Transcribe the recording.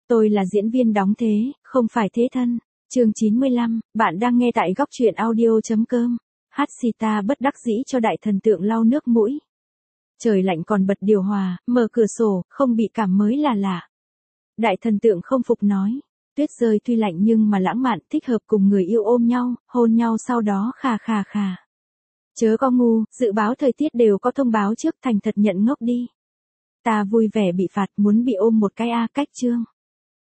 Tôi là diễn viên đóng thế, không phải thế thân. Chương 95, bạn đang nghe tại góc truyện audio.com. Hashita bất đắc dĩ cho đại thần tượng lau nước mũi. Trời lạnh còn bật điều hòa, mở cửa sổ, không bị cảm mới là lạ. Đại thần tượng không phục nói. Tuyết rơi tuy lạnh nhưng mà lãng mạn, thích hợp cùng người yêu ôm nhau, hôn nhau sau đó khà khà khà. Chớ có ngu, dự báo thời tiết đều có thông báo trước, thành thật nhận ngốc đi. Ta vui vẻ bị phạt, muốn bị ôm một cái cách chương.